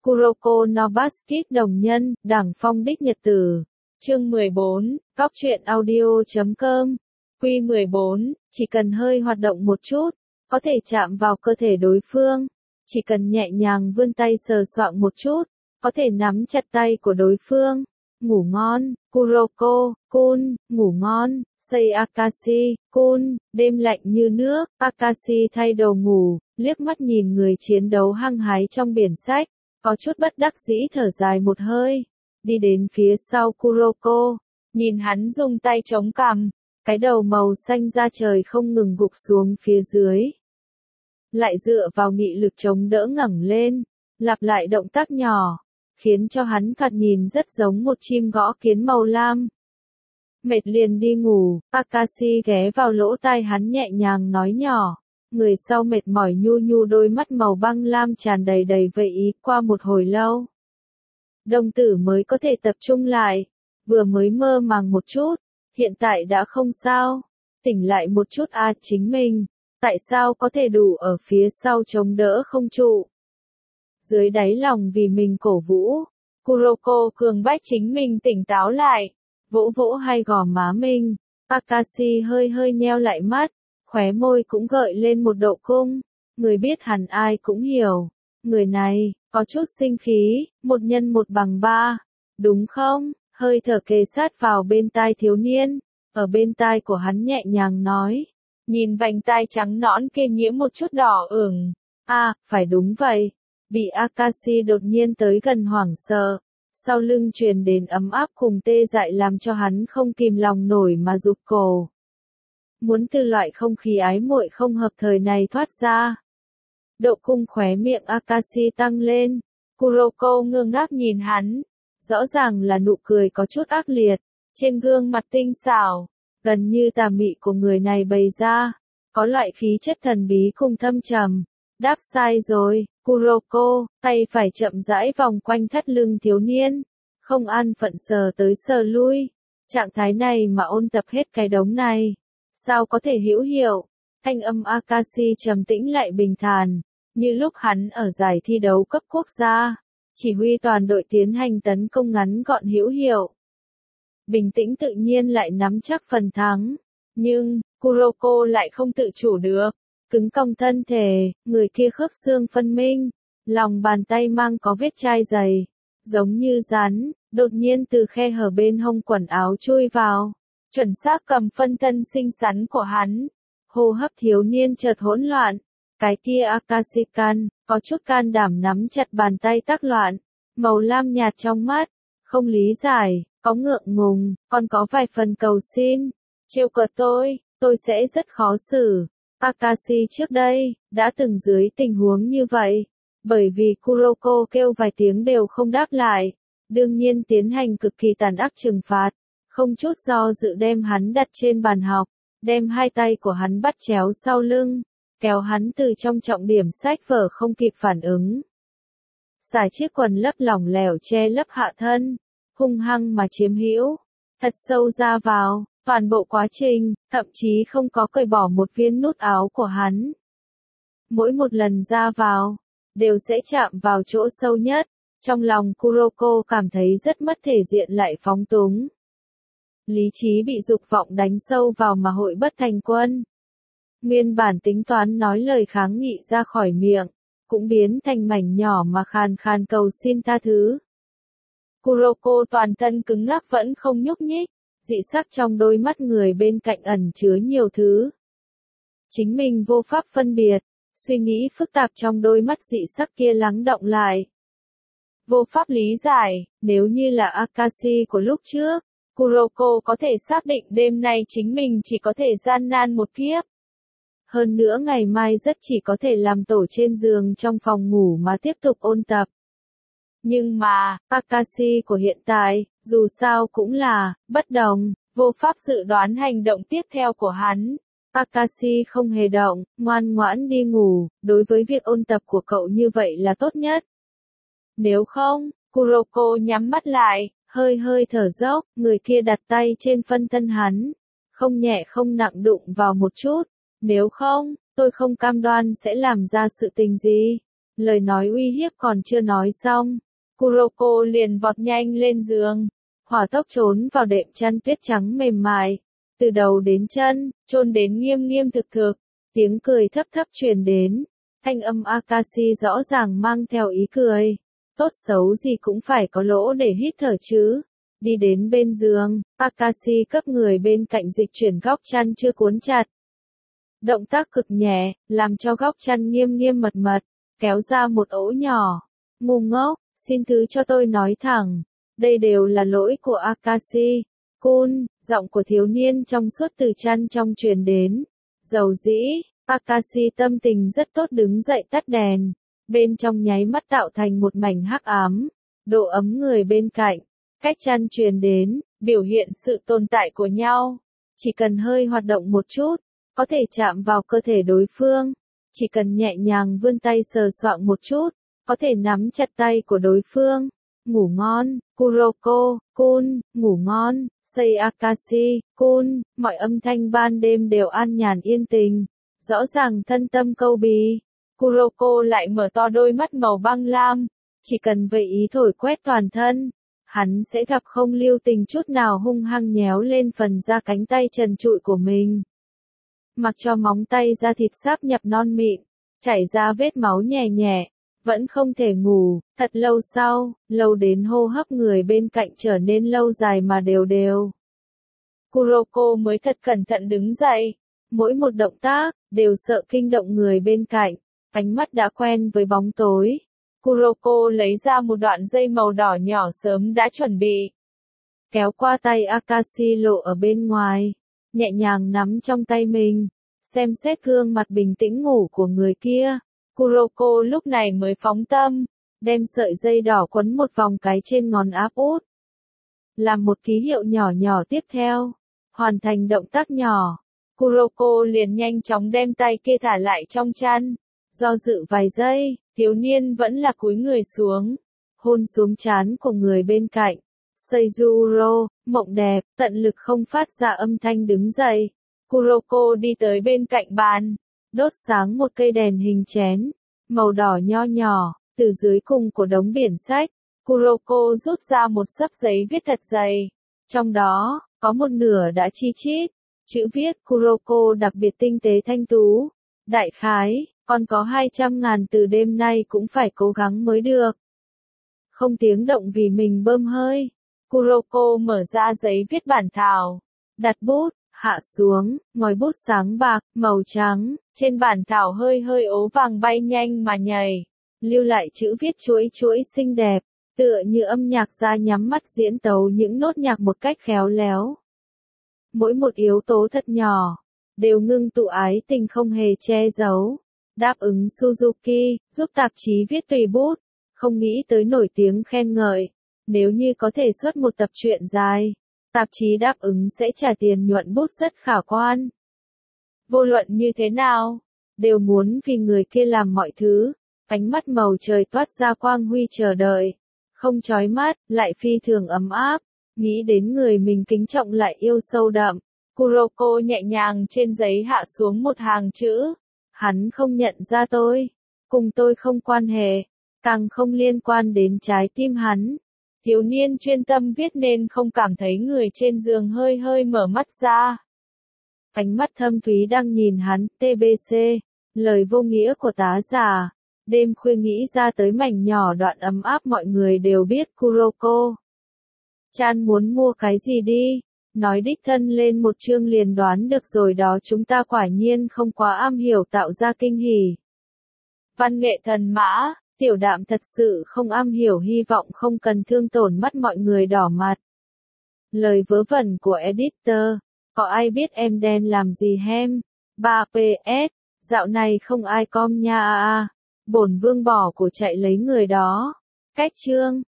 Kuroko no Basket đồng nhân, Đảng Phong đích nhật tử. Chương 14, Cóc truyện audio.com. Quy 14, chỉ cần hơi hoạt động một chút, có thể chạm vào cơ thể đối phương. Chỉ cần nhẹ nhàng vươn tay sờ soạng một chút, có thể nắm chặt tay của đối phương. Ngủ ngon, Kuroko-kun, ngủ ngon. Sei Akashi-kun, đêm lạnh như nước. Akashi thay đồ ngủ, liếc mắt nhìn người chiến đấu hăng hái trong biển sách, có chút bất đắc dĩ thở dài một hơi, đi đến phía sau Kuroko, nhìn hắn dùng tay chống cằm, cái đầu màu xanh da trời không ngừng gục xuống phía dưới. Lại dựa vào nghị lực chống đỡ ngẩng lên, lặp lại động tác nhỏ, khiến cho hắn thoạt nhìn rất giống một chim gõ kiến màu lam. Mệt liền đi ngủ, Akashi ghé vào lỗ tai hắn nhẹ nhàng nói nhỏ. Người sau mệt mỏi nhu nhu đôi mắt màu băng lam tràn đầy vậy ý qua một hồi lâu. Đồng tử mới có thể tập trung lại, vừa mới mơ màng một chút, hiện tại đã không sao, tỉnh lại một chút chính mình, tại sao có thể đủ ở phía sau chống đỡ không trụ. Dưới đáy lòng vì mình cổ vũ, Kuroko cường bách chính mình tỉnh táo lại, vỗ vỗ hay gò má mình, Akashi hơi hơi nheo lại mắt. Khóe môi cũng gợi lên một độ cung, người biết hẳn ai cũng hiểu, người này, có chút sinh khí, 1+1=3, đúng không? Hơi thở kề sát vào bên tai thiếu niên, ở bên tai của hắn nhẹ nhàng nói, nhìn vành tai trắng nõn kia nhiễm một chút đỏ ửng, phải đúng vậy, bị Akashi đột nhiên tới gần hoảng sợ, sau lưng truyền đến ấm áp cùng tê dại làm cho hắn không kìm lòng nổi mà rụt cổ. Muốn từ loại không khí ái muội không hợp thời này thoát ra. Độ cung khóe miệng Akashi tăng lên, Kuroko ngơ ngác nhìn hắn, rõ ràng là nụ cười có chút ác liệt, trên gương mặt tinh xảo, gần như tà mị của người này bày ra, có loại khí chất thần bí cùng thâm trầm. Đáp sai rồi, Kuroko, tay phải chậm rãi vòng quanh thắt lưng thiếu niên, không an phận sờ tới sờ lui, trạng thái này mà ôn tập hết cái đống này. Sao có thể hữu hiệu? Thanh âm Akashi trầm tĩnh lại bình thản, như lúc hắn ở giải thi đấu cấp quốc gia, chỉ huy toàn đội tiến hành tấn công ngắn gọn hữu hiệu. Bình tĩnh tự nhiên lại nắm chắc phần thắng, nhưng Kuroko lại không tự chủ được, cứng cong thân thể, người kia khớp xương phân minh, lòng bàn tay mang có vết chai dày, giống như rắn, đột nhiên từ khe hở bên hông quần áo chui vào. Chuẩn xác cầm phân thân xinh xắn của hắn, hô hấp thiếu niên chợt hỗn loạn, cái kia Akashikan, có chút can đảm nắm chặt bàn tay tác loạn, màu lam nhạt trong mắt, không lý giải, có ngượng ngùng, còn có vài phần cầu xin, trêu cợt tôi sẽ rất khó xử. Akashi trước đây, đã từng dưới tình huống như vậy, bởi vì Kuroko kêu vài tiếng đều không đáp lại, đương nhiên tiến hành cực kỳ tàn ác trừng phạt. Không chút do dự đem hắn đặt trên bàn học, đem hai tay của hắn bắt chéo sau lưng, kéo hắn từ trong trọng điểm sách vở không kịp phản ứng. Giải chiếc quần lấp lỏng lẻo che lấp hạ thân, hung hăng mà chiếm hữu, thật sâu ra vào, toàn bộ quá trình, thậm chí không có cởi bỏ một viên nút áo của hắn. Mỗi một lần ra vào, đều sẽ chạm vào chỗ sâu nhất, trong lòng Kuroko cảm thấy rất mất thể diện lại phóng túng. Lý trí bị dục vọng đánh sâu vào mà hội bất thành quân. Nguyên bản tính toán nói lời kháng nghị ra khỏi miệng, cũng biến thành mảnh nhỏ mà khàn khàn cầu xin tha thứ. Kuroko toàn thân cứng ngắc vẫn không nhúc nhích, dị sắc trong đôi mắt người bên cạnh ẩn chứa nhiều thứ. Chính mình vô pháp phân biệt, suy nghĩ phức tạp trong đôi mắt dị sắc kia lắng động lại. Vô pháp lý giải, nếu như là Akashi của lúc trước, Kuroko có thể xác định đêm nay chính mình chỉ có thể gian nan một kiếp. Hơn nữa ngày mai rất chỉ có thể làm tổ trên giường trong phòng ngủ mà tiếp tục ôn tập. Nhưng mà, Akashi của hiện tại, dù sao cũng là, bất đồng, vô pháp dự đoán hành động tiếp theo của hắn. Akashi không hề động, ngoan ngoãn đi ngủ, đối với việc ôn tập của cậu như vậy là tốt nhất. Nếu không, Kuroko nhắm mắt lại. Hơi hơi thở dốc, người kia đặt tay trên phân thân hắn, không nhẹ không nặng đụng vào một chút, nếu không, tôi không cam đoan sẽ làm ra sự tình gì. Lời nói uy hiếp còn chưa nói xong, Kuroko liền vọt nhanh lên giường, hỏa tốc trốn vào đệm chăn tuyết trắng mềm mại, từ đầu đến chân, chôn đến nghiêm nghiêm thực thực, tiếng cười thấp thấp truyền đến, thanh âm Akashi rõ ràng mang theo ý cười, tốt xấu gì cũng phải có lỗ để hít thở chứ. Đi đến bên giường, Akashi cấp người bên cạnh dịch chuyển góc chăn chưa cuốn chặt. Động tác cực nhẹ, làm cho góc chăn nghiêm nghiêm mật mật, kéo ra một ổ nhỏ. Ngu ngốc, xin thứ cho tôi nói thẳng, đây đều là lỗi của Akashi. Kun, giọng của thiếu niên trong suốt từ chăn trong truyền đến. Dầu dĩ, Akashi tâm tình rất tốt đứng dậy tắt đèn. Bên trong nháy mắt tạo thành một mảnh hắc ám. Độ ấm người bên cạnh, cách chăn truyền đến, biểu hiện sự tồn tại của nhau. Chỉ cần hơi hoạt động một chút, có thể chạm vào cơ thể đối phương. Chỉ cần nhẹ nhàng vươn tay sờ soạng một chút, có thể nắm chặt tay của đối phương. Ngủ ngon, Kuroko, Kun, ngủ ngon, Sei Akashi, Kun, mọi âm thanh ban đêm đều an nhàn yên tình, rõ ràng thân tâm câu bí. Kuroko lại mở to đôi mắt màu băng lam, chỉ cần vậy ý thổi quét toàn thân, hắn sẽ gặp không lưu tình chút nào hung hăng nhéo lên phần da cánh tay trần trụi của mình. Mặc cho móng tay da thịt sáp nhập non mịn, chảy ra vết máu nhè nhẹ, vẫn không thể ngủ, thật lâu sau, lâu đến hô hấp người bên cạnh trở nên lâu dài mà đều đều. Kuroko mới thật cẩn thận đứng dậy, mỗi một động tác, đều sợ kinh động người bên cạnh, ánh mắt đã quen với bóng tối. Kuroko lấy ra một đoạn dây màu đỏ nhỏ sớm đã chuẩn bị. Kéo qua tay Akashi lộ ở bên ngoài, nhẹ nhàng nắm trong tay mình, xem xét gương mặt bình tĩnh ngủ của người kia. Kuroko lúc này mới phóng tâm, đem sợi dây đỏ quấn một vòng cái trên ngón áp út. Làm một ký hiệu nhỏ nhỏ tiếp theo, hoàn thành động tác nhỏ, Kuroko liền nhanh chóng đem tay kia thả lại trong chăn. Do dự vài giây, thiếu niên vẫn là cúi người xuống, hôn xuống trán của người bên cạnh. Seijuro, mộng đẹp, tận lực không phát ra âm thanh đứng dậy. Kuroko đi tới bên cạnh bàn, đốt sáng một cây đèn hình chén, màu đỏ nho nhỏ, từ dưới cùng của đống biển sách. Kuroko rút ra một xấp giấy viết thật dày, trong đó, có một nửa đã chi chít, chữ viết Kuroko đặc biệt tinh tế thanh tú. Đại khái, còn có 200.000 từ đêm nay cũng phải cố gắng mới được. Không tiếng động vì mình bơm hơi. Kuroko mở ra giấy viết bản thảo, đặt bút, hạ xuống, ngòi bút sáng bạc, màu trắng, trên bản thảo hơi hơi ố vàng bay nhanh mà nhảy, lưu lại chữ viết chuỗi chuỗi xinh đẹp, tựa như âm nhạc gia nhắm mắt diễn tấu những nốt nhạc một cách khéo léo. Mỗi một yếu tố thật nhỏ, đều ngưng tụ ái tình không hề che giấu. Đáp ứng Suzuki, giúp tạp chí viết tùy bút, không nghĩ tới nổi tiếng khen ngợi. Nếu như có thể xuất một tập truyện dài, tạp chí đáp ứng sẽ trả tiền nhuận bút rất khả quan. Vô luận như thế nào, đều muốn vì người kia làm mọi thứ. Ánh mắt màu trời toát ra quang huy chờ đợi, không chói mắt, lại phi thường ấm áp. Nghĩ đến người mình kính trọng lại yêu sâu đậm, Kuroko nhẹ nhàng trên giấy hạ xuống một hàng chữ. Hắn không nhận ra tôi, cùng tôi không quan hệ, càng không liên quan đến trái tim hắn. Thiếu niên chuyên tâm viết nên không cảm thấy người trên giường hơi hơi mở mắt ra. Ánh mắt thâm thúy đang nhìn hắn, TBC, lời vô nghĩa của tá giả. Đêm khuya nghĩ ra tới mảnh nhỏ đoạn ấm áp mọi người đều biết Kuroko. Chan muốn mua cái gì đi? Nói đích thân lên một chương liền đoán được rồi đó, chúng ta quả nhiên không quá am hiểu tạo ra kinh hỉ. Văn nghệ thần mã, Tiểu Đạm thật sự không am hiểu, hy vọng không cần thương tổn mắt mọi người đỏ mặt. Lời vớ vẩn của editor, có ai biết em đen làm gì hem? 3PS, dạo này không ai com nha à. Bổn vương bỏ của chạy lấy người đó. Cách chương.